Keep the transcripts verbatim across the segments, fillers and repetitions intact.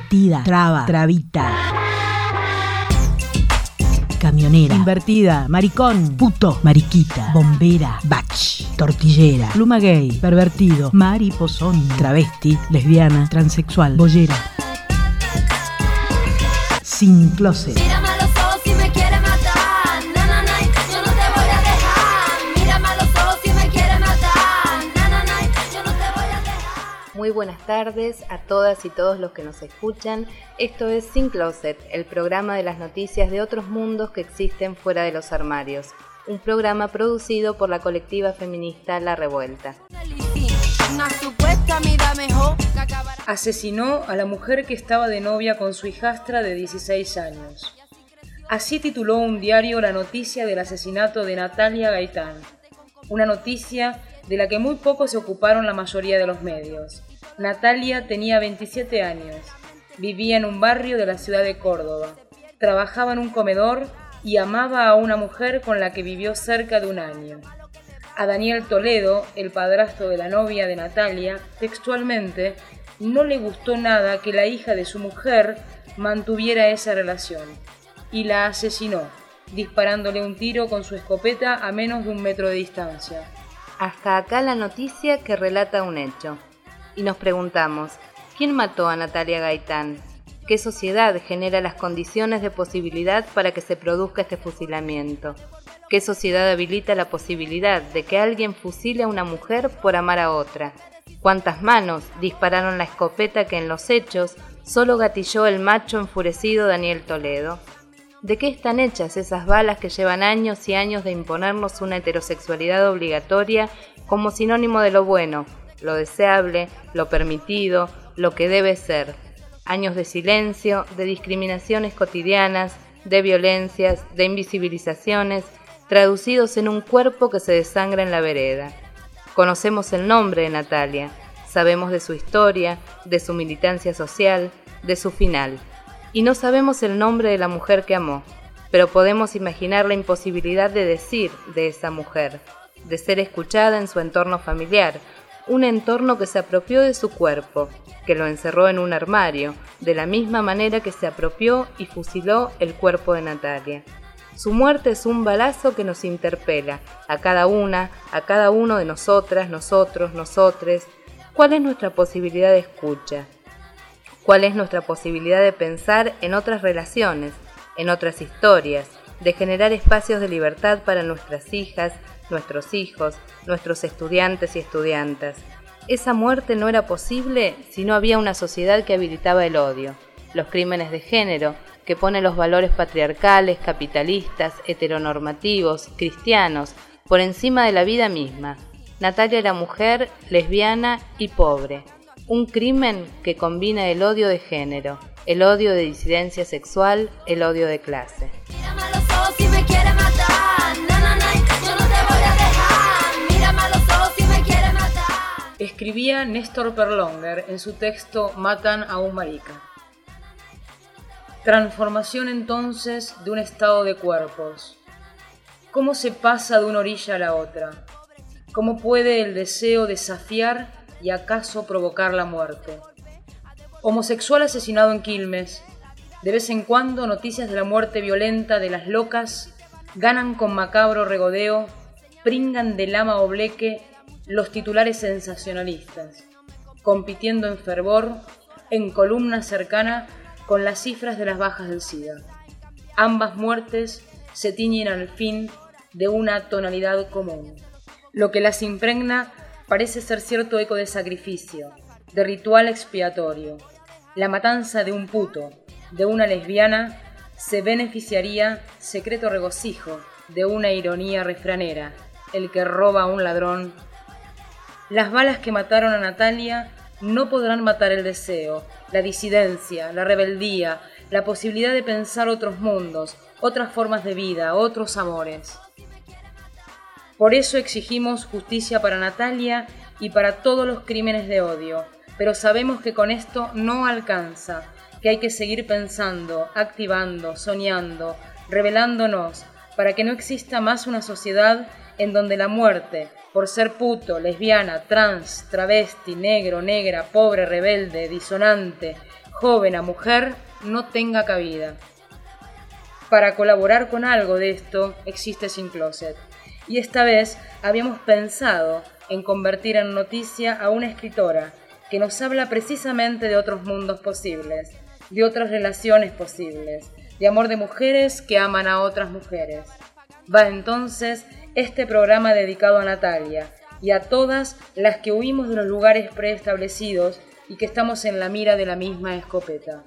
Travestida, traba, travita. Camionera, invertida, maricón, puto, mariquita, bombera, bach, tortillera, pluma gay, pervertido, mariposón, travesti, lesbiana, transexual, boyera. Sin closet. Mírame a los ojos si me quieres matar, na, na, na, yo no te voy a dejar. Mírame a los ojos si me quieres matar, na, na, na, yo no te voy a dejar. Muy buenas tardes a todas y todos los que nos escuchan. Esto es Sin Closet, el programa de las noticias de otros mundos que existen fuera de los armarios. Un programa producido por la colectiva feminista La Revuelta. Asesinó a la mujer que estaba de novia con su hijastra de dieciséis años. Así tituló un diario la noticia del asesinato de Natalia Gaitán. Una noticia de la que muy poco se ocuparon la mayoría de los medios. Natalia tenía veintisiete años. Vivía en un barrio de la ciudad de Córdoba. Trabajaba en un comedor y amaba a una mujer con la que vivió cerca de un año. A Daniel Toledo, el padrastro de la novia de Natalia, textualmente, no le gustó nada que la hija de su mujer mantuviera esa relación y la asesinó, disparándole un tiro con su escopeta a menos de un metro de distancia. Hasta acá la noticia que relata un hecho. Y nos preguntamos, ¿quién mató a Natalia Gaitán? ¿Qué sociedad genera las condiciones de posibilidad para que se produzca este fusilamiento? ¿Qué sociedad habilita la posibilidad de que alguien fusile a una mujer por amar a otra? ¿Cuántas manos dispararon la escopeta que en los hechos solo gatilló el macho enfurecido Daniel Toledo? ¿De qué están hechas esas balas que llevan años y años de imponernos una heterosexualidad obligatoria como sinónimo de lo bueno, lo deseable, lo permitido, lo que debe ser? Años de silencio, de discriminaciones cotidianas, de violencias, de invisibilizaciones, traducidos en un cuerpo que se desangra en la vereda. Conocemos el nombre de Natalia, sabemos de su historia, de su militancia social, de su final. Y no sabemos el nombre de la mujer que amó, pero podemos imaginar la imposibilidad de decir de esa mujer, de ser escuchada en su entorno familiar, un entorno que se apropió de su cuerpo, que lo encerró en un armario, de la misma manera que se apropió y fusiló el cuerpo de Natalia. Su muerte es un balazo que nos interpela, a cada una, a cada uno de nosotras, nosotros, nosotres. ¿Cuál es nuestra posibilidad de escucha? ¿Cuál es nuestra posibilidad de pensar en otras relaciones, en otras historias, de generar espacios de libertad para nuestras hijas, nuestros hijos, nuestros estudiantes y estudiantas? Esa muerte no era posible si no había una sociedad que habilitaba el odio, los crímenes de género, que pone los valores patriarcales, capitalistas, heteronormativos, cristianos, por encima de la vida misma. Natalia era mujer, lesbiana y pobre. Un crimen que combina el odio de género, el odio de disidencia sexual, el odio de clase. Mírame a los ojos si me quieres matar, na, na, na, yo no te voy a dejar. Mírame a los ojos si me quieres matar. Escribía Néstor Perlonger en su texto Matan a un marica. Transformación entonces de un estado de cuerpos. ¿Cómo se pasa de una orilla a la otra? ¿Cómo puede el deseo desafiar y acaso provocar la muerte? Homosexual asesinado en Quilmes. De vez en cuando noticias de la muerte violenta de las locas ganan con macabro regodeo, pringan de lama o bleque los titulares sensacionalistas, compitiendo en fervor, en columna cercana, con las cifras de las bajas del SIDA. Ambas muertes se tiñen al fin de una tonalidad común. Lo que las impregna parece ser cierto eco de sacrificio, de ritual expiatorio. La matanza de un puto, de una lesbiana, se beneficiaría, secreto regocijo, de una ironía refranera, el que roba a un ladrón. Las balas que mataron a Natalia no podrán matar el deseo, la disidencia, la rebeldía, la posibilidad de pensar otros mundos, otras formas de vida, otros amores. Por eso exigimos justicia para Natalia y para todos los crímenes de odio, pero sabemos que con esto no alcanza, que hay que seguir pensando, activando, soñando, rebelándonos, para que no exista más una sociedad en donde la muerte, por ser puto, lesbiana, trans, travesti, negro, negra, pobre, rebelde, disonante, joven a mujer, no tenga cabida. Para colaborar con algo de esto existe Sin Closet, y esta vez habíamos pensado en convertir en noticia a una escritora que nos habla precisamente de otros mundos posibles, de otras relaciones posibles, de amor de mujeres que aman a otras mujeres. Va entonces este programa dedicado a Natalia y a todas las que huimos de los lugares preestablecidos y que estamos en la mira de la misma escopeta.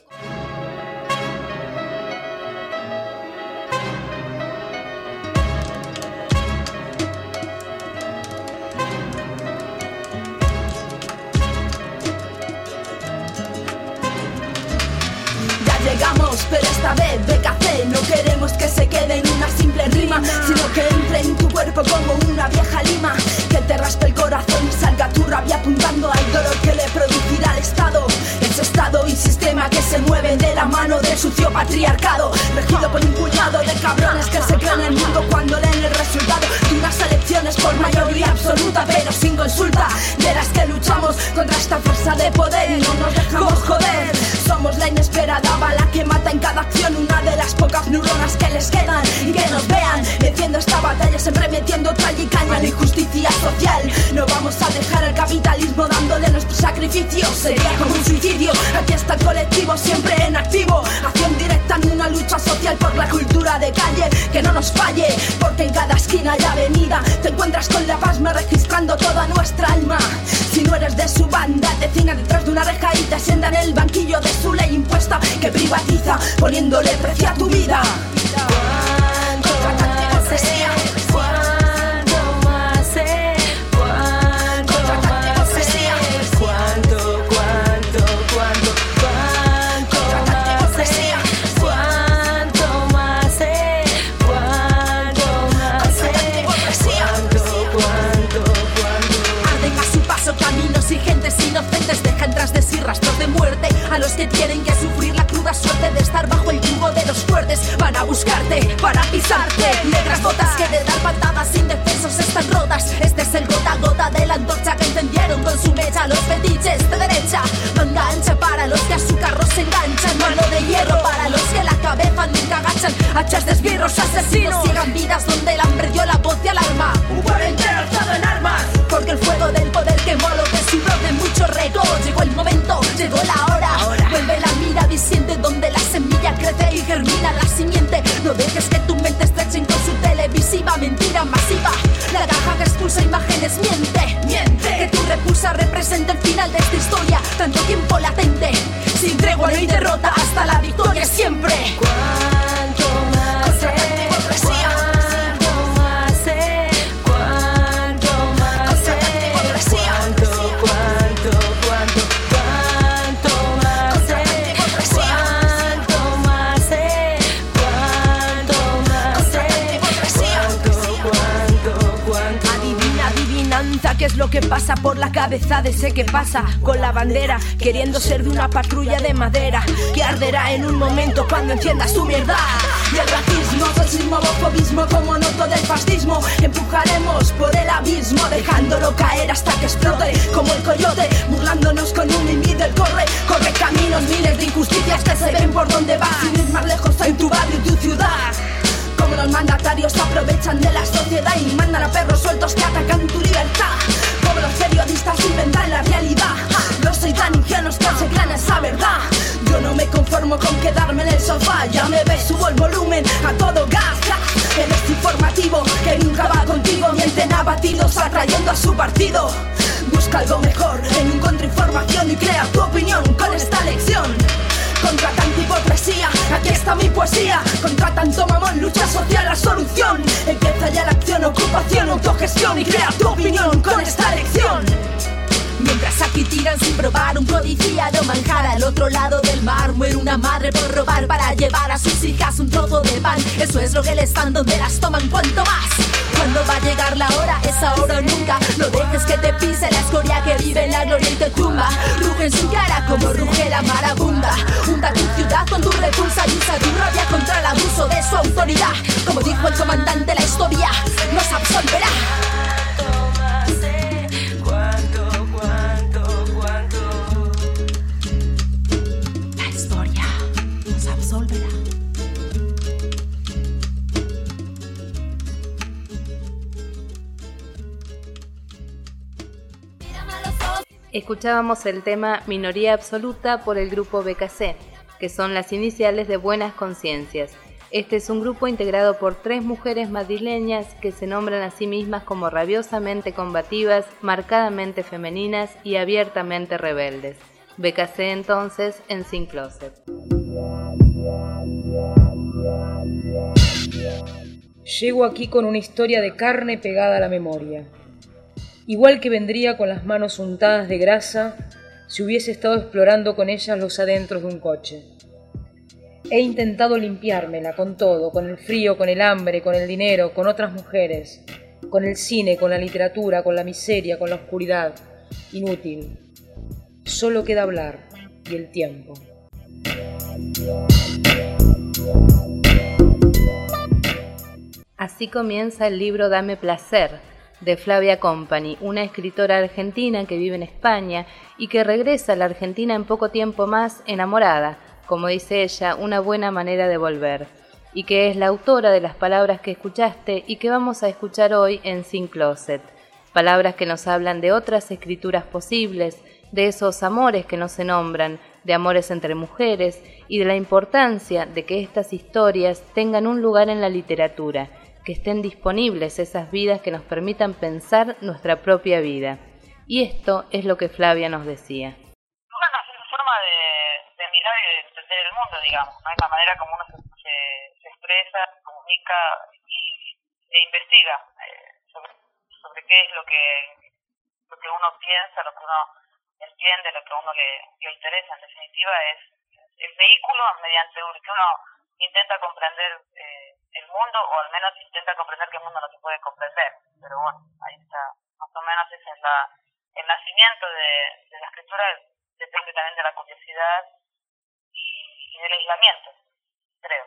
Llegamos, pero esta vez de café no queremos que se quede en una simple rima, sino que entre en tu cuerpo como una vieja lima, que te raspe el corazón y salga tu rabia apuntando al dolor que le producirá al Estado. Ese Estado y sistema que se mueve de la mano del sucio patriarcado, regido por un puñado de cabrones que se creen el mundo cuando leen el resultado de unas elecciones por mayoría absoluta, pero sin consulta, de las que luchamos contra esta fuerza de poder y no nos dejamos joder. Somos la inesperada bala que mata en cada acción, una de las pocas neuronas que les quedan, y que nos vean venciendo esta batalla, siempre metiendo tralla y caña en la injusticia social. No vamos a dejar al capitalismo dándole nuestro sacrificio, sería como un suicidio. Aquí está el colectivo siempre en activo, acción directa en una lucha social por la cultura de calle, que no nos falle, porque en cada esquina y avenida te encuentras con la pasma registrando toda nuestra alma. Si no eres de su banda, te ciñas detrás de una reja y te sienta en el banquillo de su ley impuesta que privatiza, poniéndole precio a tu vida. ¿Cuánto más sé? ¿Cuánto más sé? ¿Cuánto más sé? ¿Cuánto, cuánto, cuánto, cuánto más sé? ¿Cuánto más sé? ¿Cuánto más sé? ¿Cuánto, cuánto, cuánto? Arden a su paso caminos y gentes inocentes, dejan tras de sí rastros de muerte a los que tienen que sufrir la cruda suerte de estar bajo el yugo de los fuertes. Van a buscarte, para pisarte. Negras botas que de dar patadas indefensos están rotas. Este es el gota a gota de la antorcha que encendieron con su mecha los fetiches de derecha. Manga ancha para los que a su carro se enganchan, mano de hierro para los que la cabeza nunca agachan. Hachas de esbirros asesinos ciegan vidas donde el hambre dio la voz de alarma. Un pueblo entero alzado en armas, porque el fuego del poder quemó lo que sudó de mucho rego. Llegó el momento, llegó la hora. Ahora. Vuelve la mirada y siente donde la semilla crece y germina la simiente. No dejes que tu mente estrechen con su televisiva mentira masiva. La caja que expulsa imágenes miente, miente. Que tu repulsa representa el final de esta historia. Tanto tiempo latente, sin tregua no hay derrota, hasta la victoria siempre. ¿Cuánto más sé? ¿Cuánto más sé? ¿Cuánto más sé? ¿Cuánto, cuánto, cuánto? ¿Cuánto más sé? ¿Cuánto más sé? ¿Cuánto más sé? ¿Cuánto, cuánto, cuánto? Adivina, adivinanza, ¿qué es lo que pasa por la cabeza de ese que pasa con la bandera, queriendo ser de una patrulla de madera que arderá en un momento cuando encienda su mierda? Y el racismo, sexismo, homofobismo como noto del fascismo, empujaremos por el abismo, dejándolo caer hasta que explote como el coyote, burlándonos con un invío el corre, corre caminos, miles de injusticias que se ven por donde va, sin ir más lejos en tu barrio y tu ciudad. Como los mandatarios se aprovechan de la sociedad y mandan a perros sueltos que atacan tu libertad. Como los periodistas inventan la realidad, no soy tan ingenuos que se crean esa verdad. Yo no me conformo con quedarme en el sofá, ya me ves, subo el volumen a todo gas. En este informativo que nunca va contigo, mienten abatidos atrayendo a su partido. Busca algo mejor en un contrainformación y crea tu opinión con esta lección. Contra tanta hipocresía, aquí está mi poesía. Contra tanto mamón, lucha social, la solución. Empieza ya la acción, ocupación, autogestión y crea tu opinión con esta lección. Mientras aquí tiran sin probar un codiciado manjar, al otro lado del mar muere una madre por robar para llevar a sus hijas un trozo de pan. Eso es lo que les dan donde las toman, cuanto más. Cuando va a llegar la hora, es ahora o nunca. No dejes que te pise la escoria que vive en la gloria y te tumba. Ruge en su cara como ruge la marabunta. Hunda tu ciudad con tu repulsa y usa tu rabia contra el abuso de su autoridad. Como dijo el comandante, la historia nos absolverá. Cuánto, cuánto, cuánto. La historia nos absolverá. Escuchábamos el tema Minoría Absoluta por el grupo B K C, que son las iniciales de Buenas Conciencias. Este es un grupo integrado por tres mujeres madrileñas que se nombran a sí mismas como rabiosamente combativas, marcadamente femeninas y abiertamente rebeldes. B K C entonces en Sin Closet. Llego aquí con una historia de carne pegada a la memoria. Igual que vendría con las manos untadas de grasa si hubiese estado explorando con ellas los adentros de un coche. He intentado limpiármela con todo, con el frío, con el hambre, con el dinero, con otras mujeres, con el cine, con la literatura, con la miseria, con la oscuridad. Inútil. Solo queda hablar y el tiempo. Así comienza el libro Dame Placer, de Flavia Company, una escritora argentina que vive en España y que regresa a la Argentina en poco tiempo más enamorada, como dice ella, una buena manera de volver, y que es la autora de las palabras que escuchaste y que vamos a escuchar hoy en Sin Closet. Palabras que nos hablan de otras escrituras posibles, de esos amores que no se nombran, de amores entre mujeres y de la importancia de que estas historias tengan un lugar en la literatura, que estén disponibles esas vidas que nos permitan pensar nuestra propia vida. Y esto es lo que Flavia nos decía. Bueno, es una forma de, de mirar y de entender el mundo, digamos, ¿no? Es la manera como uno se, se, se expresa, comunica y, e investiga eh, sobre, sobre qué es lo que, lo que uno piensa, lo que uno entiende, lo que a uno le, le interesa. En definitiva, es el vehículo mediante el que uno intenta comprender eh, el mundo, o al menos intenta comprender que el mundo no se puede comprender. Pero bueno, ahí está, más o menos ese es la, el nacimiento de, de la escritura. Depende también de la curiosidad y, y del aislamiento, creo.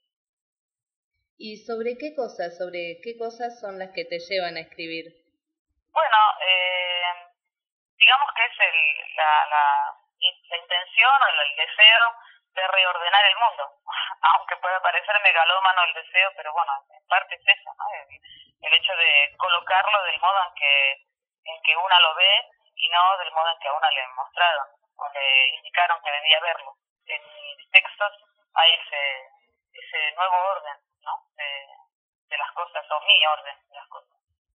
¿Y sobre qué cosas, sobre qué cosas son las que te llevan a escribir? Bueno, eh, digamos que es el, la, la, la intención o el deseo de reordenar el mundo, aunque pueda parecer megalómano el deseo, pero bueno, en parte es eso, ¿no? El, el hecho de colocarlo del modo en que, en que una lo ve y no del modo en que a una le mostraron o le indicaron que debía verlo. En mis textos hay ese, ese nuevo orden, ¿no? De, de las cosas, o mi orden de las cosas.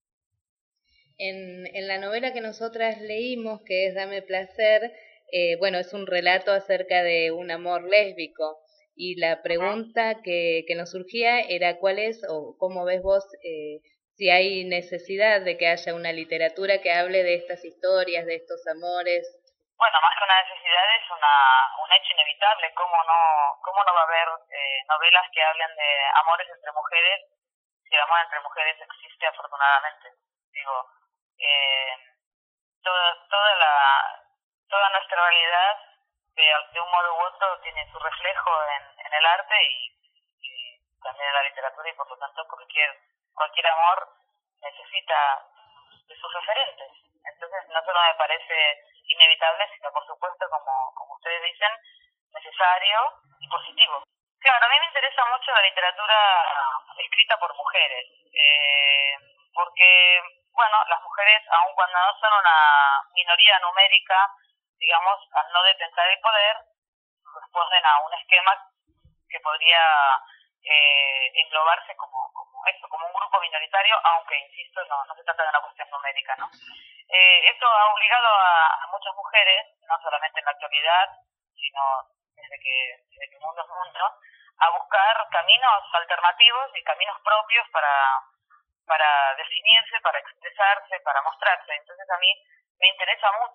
En, en la novela que nosotras leímos, que es Dame Placer, Eh, bueno, es un relato acerca de un amor lésbico, y la pregunta que, que nos surgía era cuál es o cómo ves vos eh, si hay necesidad de que haya una literatura que hable de estas historias, de estos amores. Bueno, más que una necesidad es una, un hecho inevitable. ¿Cómo no, cómo no va a haber eh, novelas que hablen de amores entre mujeres si el amor entre mujeres existe afortunadamente? Digo, eh, toda, toda la... Toda nuestra realidad, de, de un modo u otro, tiene su reflejo en, en el arte y, y también en la literatura, y por lo tanto cualquier cualquier amor necesita de sus referentes. Entonces no solo me parece inevitable, sino por supuesto, como, como ustedes dicen, necesario y positivo. Claro, a mí me interesa mucho la literatura escrita por mujeres, eh, porque, bueno, las mujeres, aun cuando no son una minoría numérica, digamos, al no detentar el poder, responden a un esquema que podría eh, englobarse como, como eso, como un grupo minoritario, aunque, insisto, no, no se trata de una cuestión numérica, ¿no? Eh, esto ha obligado a, a muchas mujeres, no solamente en la actualidad, sino desde que, desde que el mundo es mundo, a buscar caminos alternativos y caminos propios para, para definirse, para expresarse, para mostrarse. Entonces a mí me interesa mucho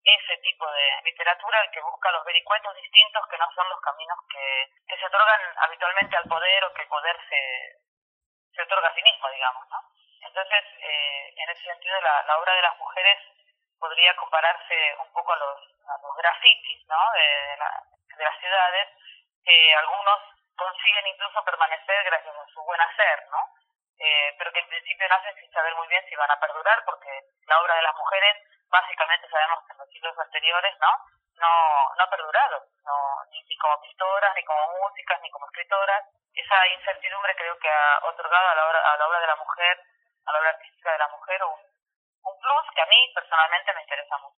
ese tipo de literatura el que busca los vericuetos distintos que no son los caminos que, que se otorgan habitualmente al poder o que el poder se, se otorga a sí mismo, digamos, ¿no? Entonces, eh, en ese sentido, la, la obra de las mujeres podría compararse un poco a los, a los grafitis, ¿no? de, de, la, de las ciudades, que algunos consiguen incluso permanecer gracias a su buen hacer, ¿no? Eh, pero que en principio nacen sin saber muy bien si van a perdurar, porque la obra de las mujeres, básicamente sabemos que en los siglos anteriores, ¿no? No, no ha perdurado, no, ni, ni como pintoras, ni como músicas, ni como escritoras. Esa incertidumbre creo que ha otorgado a la obra, a la obra de la mujer, a la obra artística de la mujer, un, un plus que a mí personalmente me interesa mucho.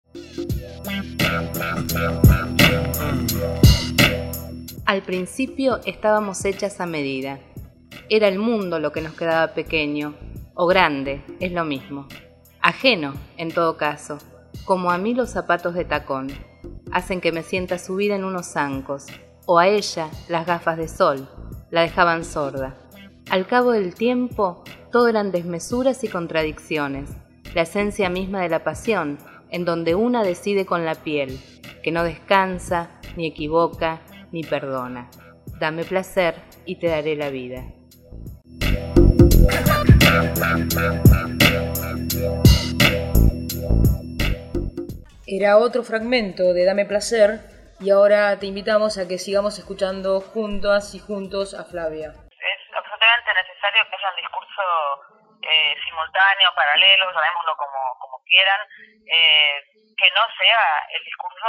Al principio estábamos hechas a medida. Era el mundo lo que nos quedaba pequeño, o grande, es lo mismo. Ajeno, en todo caso, como a mí los zapatos de tacón. Hacen que me sienta subida en unos zancos, o a ella las gafas de sol, la dejaban sorda. Al cabo del tiempo, todo eran desmesuras y contradicciones, la esencia misma de la pasión, en donde una decide con la piel, que no descansa, ni equivoca, ni perdona. Dame placer y te daré la vida. Era otro fragmento de Dame Placer y ahora te invitamos a que sigamos escuchando juntas y juntos a Flavia. Es absolutamente necesario que haya un discurso eh, simultáneo, paralelo, llamémoslo como, como quieran, eh, que no sea el discurso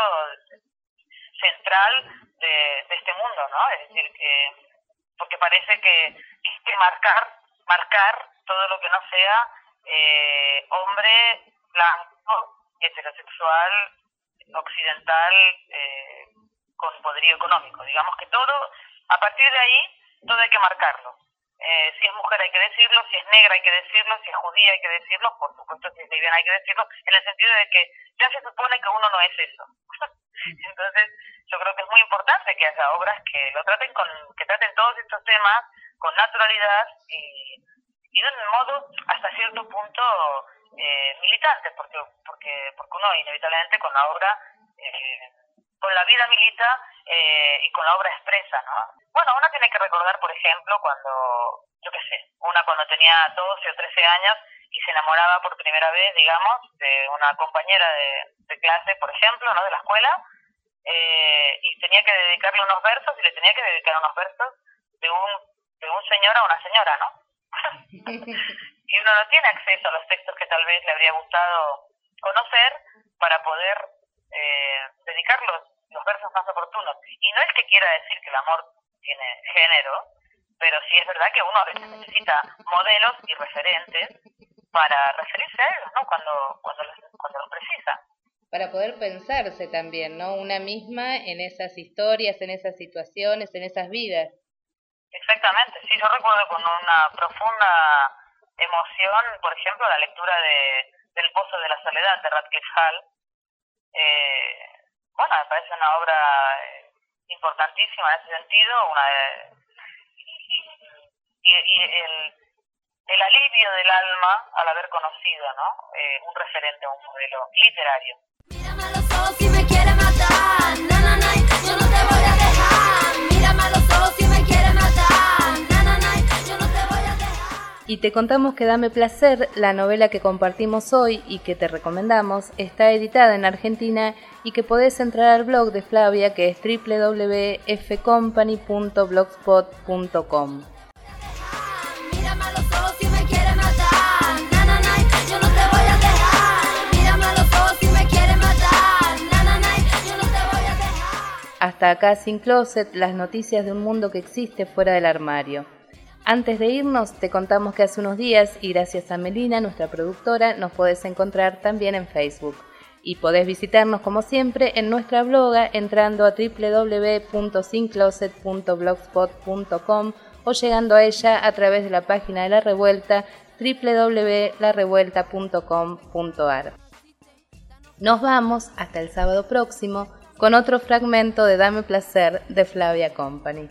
central de, de este mundo, ¿no? Es decir, que porque parece que, que marcar, marcar todo lo que no sea eh, hombre blanco, heterosexual, occidental, eh, con poderío económico. Digamos que todo, a partir de ahí, todo hay que marcarlo. Eh, si es mujer hay que decirlo, si es negra hay que decirlo, si es judía hay que decirlo, por supuesto si es lesbiana hay que decirlo, en el sentido de que ya se supone que uno no es eso. Entonces, yo creo que es muy importante que haya obras que lo traten con, que traten todos estos temas con naturalidad y, y de un modo hasta cierto punto eh, militante, porque porque porque uno inevitablemente con la obra eh, con la vida milita eh, y con la obra expresa, ¿no? Bueno, uno tiene que recordar, por ejemplo, cuando, yo qué sé, una cuando tenía doce o trece años y se enamoraba por primera vez, digamos, de una compañera de, de clase, por ejemplo, ¿no? De la escuela, eh, y tenía que dedicarle unos versos y le tenía que dedicar unos versos de un, de un señor a una señora, ¿no? Y uno no tiene acceso a los textos que tal vez le habría gustado conocer para poder eh, dedicar los, los versos más oportunos. Y no es que quiera decir que el amor tiene género, pero sí es verdad que uno a veces necesita modelos y referentes para referirse a ellos, ¿no? Cuando, cuando, los, cuando los precisa. Para poder pensarse también, ¿no? Una misma en esas historias, en esas situaciones, en esas vidas. Exactamente, sí, yo recuerdo con una profunda emoción, por ejemplo, la lectura de del Pozo de la Soledad de Radcliffe Hall. Eh, bueno, me parece una obra eh, importantísima en ese sentido, una de, y, y, y el, el alivio del alma al haber conocido, ¿no? Eh, un referente, un modelo literario. Mírame a los ojos si me quieres matar, na, na, na, yo no te voy a dejar. Mírame a los ojos si me quieres matar, na, na, na, yo no te voy a dejar. Y te contamos que Dame Placer, la novela que compartimos hoy y que te recomendamos, está editada en Argentina y que podés entrar al blog de Flavia, que es doble u doble u doble u punto f company punto blogspot punto com. Mírame a los ojos si me quieres matar, na, na, na, yo no te voy a dejar. Mírame a los ojos si me quieres matar, na, na, na, yo no te voy a dejar. Hasta acá Sin Closet, las noticias de un mundo que existe fuera del armario. Antes de irnos, te contamos que hace unos días, y gracias a Melina, nuestra productora, nos podés encontrar también en Facebook. Y podés visitarnos, como siempre, en nuestra bloga entrando a doble u doble u doble u punto sin closet punto blogspot punto com o llegando a ella a través de la página de La Revuelta, doble u doble u doble u punto la revuelta punto com punto a r. Nos vamos hasta el sábado próximo con otro fragmento de Dame Placer de Flavia Company.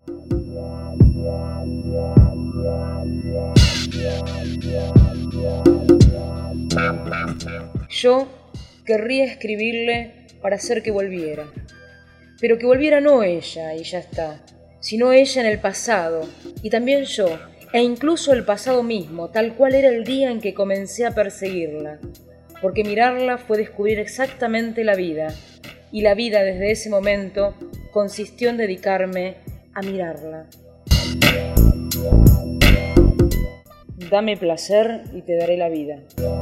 Yo querría escribirle para hacer que volviera. Pero que volviera no ella, y ya está, sino ella en el pasado, y también yo, e incluso el pasado mismo, tal cual era el día en que comencé a perseguirla. Porque mirarla fue descubrir exactamente la vida, y la vida desde ese momento consistió en dedicarme a mirarla. Dame placer y te daré la vida.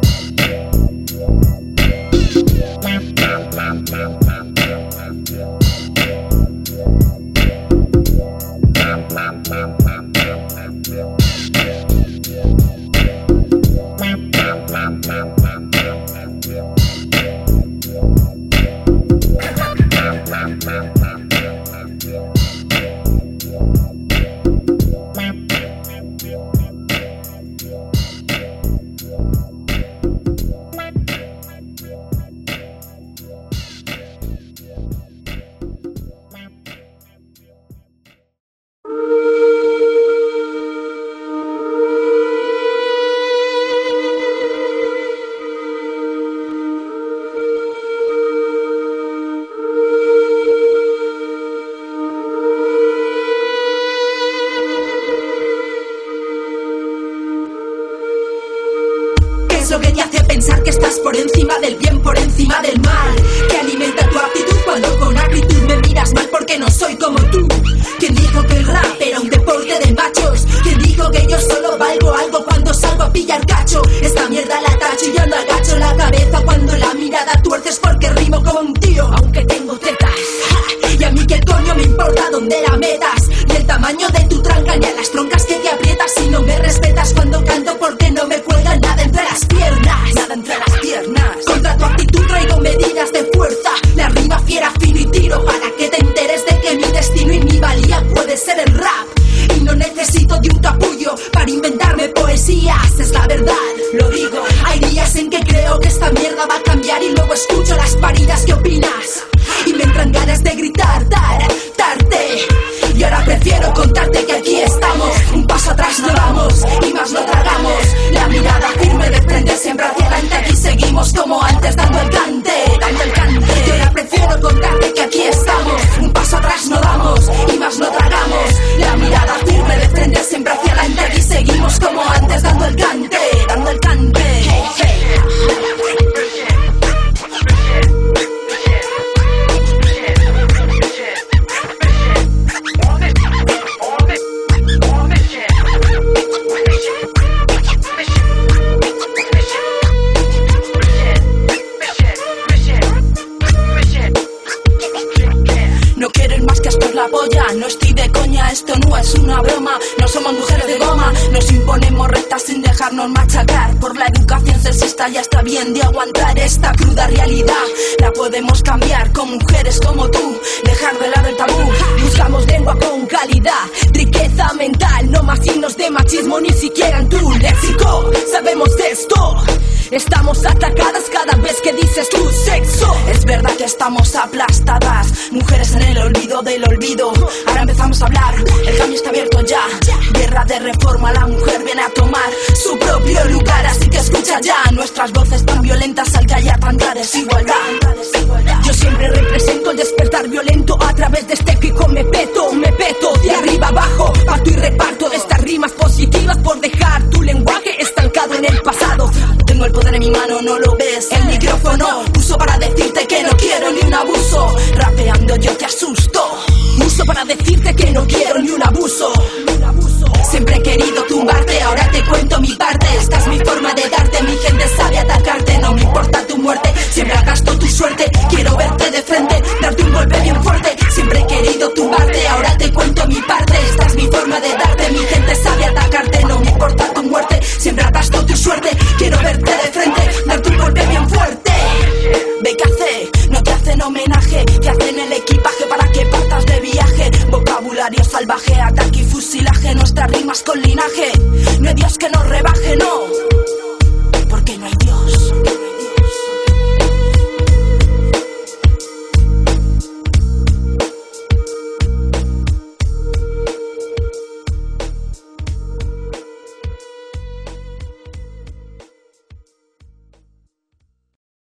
Lo que te hace pensar que estás por encima del bien, por encima del mal, que alimenta tu actitud cuando con acritud me miras mal porque no soy como tú. ¿Quién dijo que el rap era un deporte de machos? ¿Quién dijo que yo solo valgo algo cuando salgo a pillar cacho? Esta mierda la tacho y yo no agacho la cabeza cuando la mirada tuerces porque rimo como un tío, aunque tengo tetas. Y a mí qué coño me importa dónde la metas, ni el tamaño de tu tranca, ni a las troncas que te aprietas. Si no me respetas cuando canto porque no me cuelga nada entre las piernas, nada entre las piernas. Contra tu actitud traigo medidas de fuerza, la rima fiera, fino y tiro para que te enteres de que mi destino y mi valía puede ser el rap. Y no necesito de un capullo para inventarme poesías, es la verdad, lo digo. Hay días en que creo que esta mierda va a cambiar y luego escucho las paridas que opinas y me entran ganas de gritar, dar, darte. Y ahora prefiero contarte que aquí estamos, un paso atrás no vamos y más no tragamos. La mirada firme de frente siempre hacia adelante, aquí seguimos como antes dando el cante, dando el cante. Y ahora prefiero contarte que aquí estamos, un paso atrás no damos y más no tragamos. La mirada firme de frente siempre hacia adelante, aquí seguimos como antes dando el cante, dando el cante. Hey, hey. La polla, no estoy de coña, esto no es una broma. No somos mujeres de goma, nos imponemos rectas sin dejarnos machacar por la educación sexista. Ya está bien de aguantar esta cruda realidad. La podemos cambiar con mujeres como tú, dejar de lado el tabú. Buscamos lengua con calidad, riqueza mental, no más signos de machismo, ni siquiera en tu léxico. Sabemos de esto, estamos atacadas cada vez que dices tu sexo. Es verdad que estamos aplastadas, mujeres en el olvido del olvido. Ahora empezamos a hablar, el cambio está abierto ya. Guerra de reforma, la mujer viene a tomar su propio lugar. Así que escucha ya nuestras voces tan violentas al que haya tanta desigualdad. Yo siempre represento el despertar violento a través de este pico. Me peto, me peto de arriba abajo, parto y reparto estas rimas positivas por dejar tu lenguaje estancado en el pasado. Tengo el poder en mi mano, no lo ves, el micrófono uso para decirte que no quiero ni un abuso. Rapeando yo te asusto, uso para decirte que no quiero ni un abuso. Siempre he querido tumbarte, ahora te cuento mi parte. Esta es mi forma de darte, mi gente sabe atacarte. No me importa tu muerte, siempre gasto tu suerte. Quiero verte de frente, darte un golpe bien fuerte. Siempre he querido tumbarte, ahora te cuento mi parte. Esta es mi forma de darte, mi gente sabe atacarte. No me importa tu muerte, siempre gasto tu suerte. Quiero verte de frente, darte un golpe bien fuerte. B K C, no te hacen homenaje, te hacen el equipaje para que partas de viaje. Vocabulario salvaje, ataque y fusilaje, nuestras rimas con linaje. No hay Dios que nos rebaje.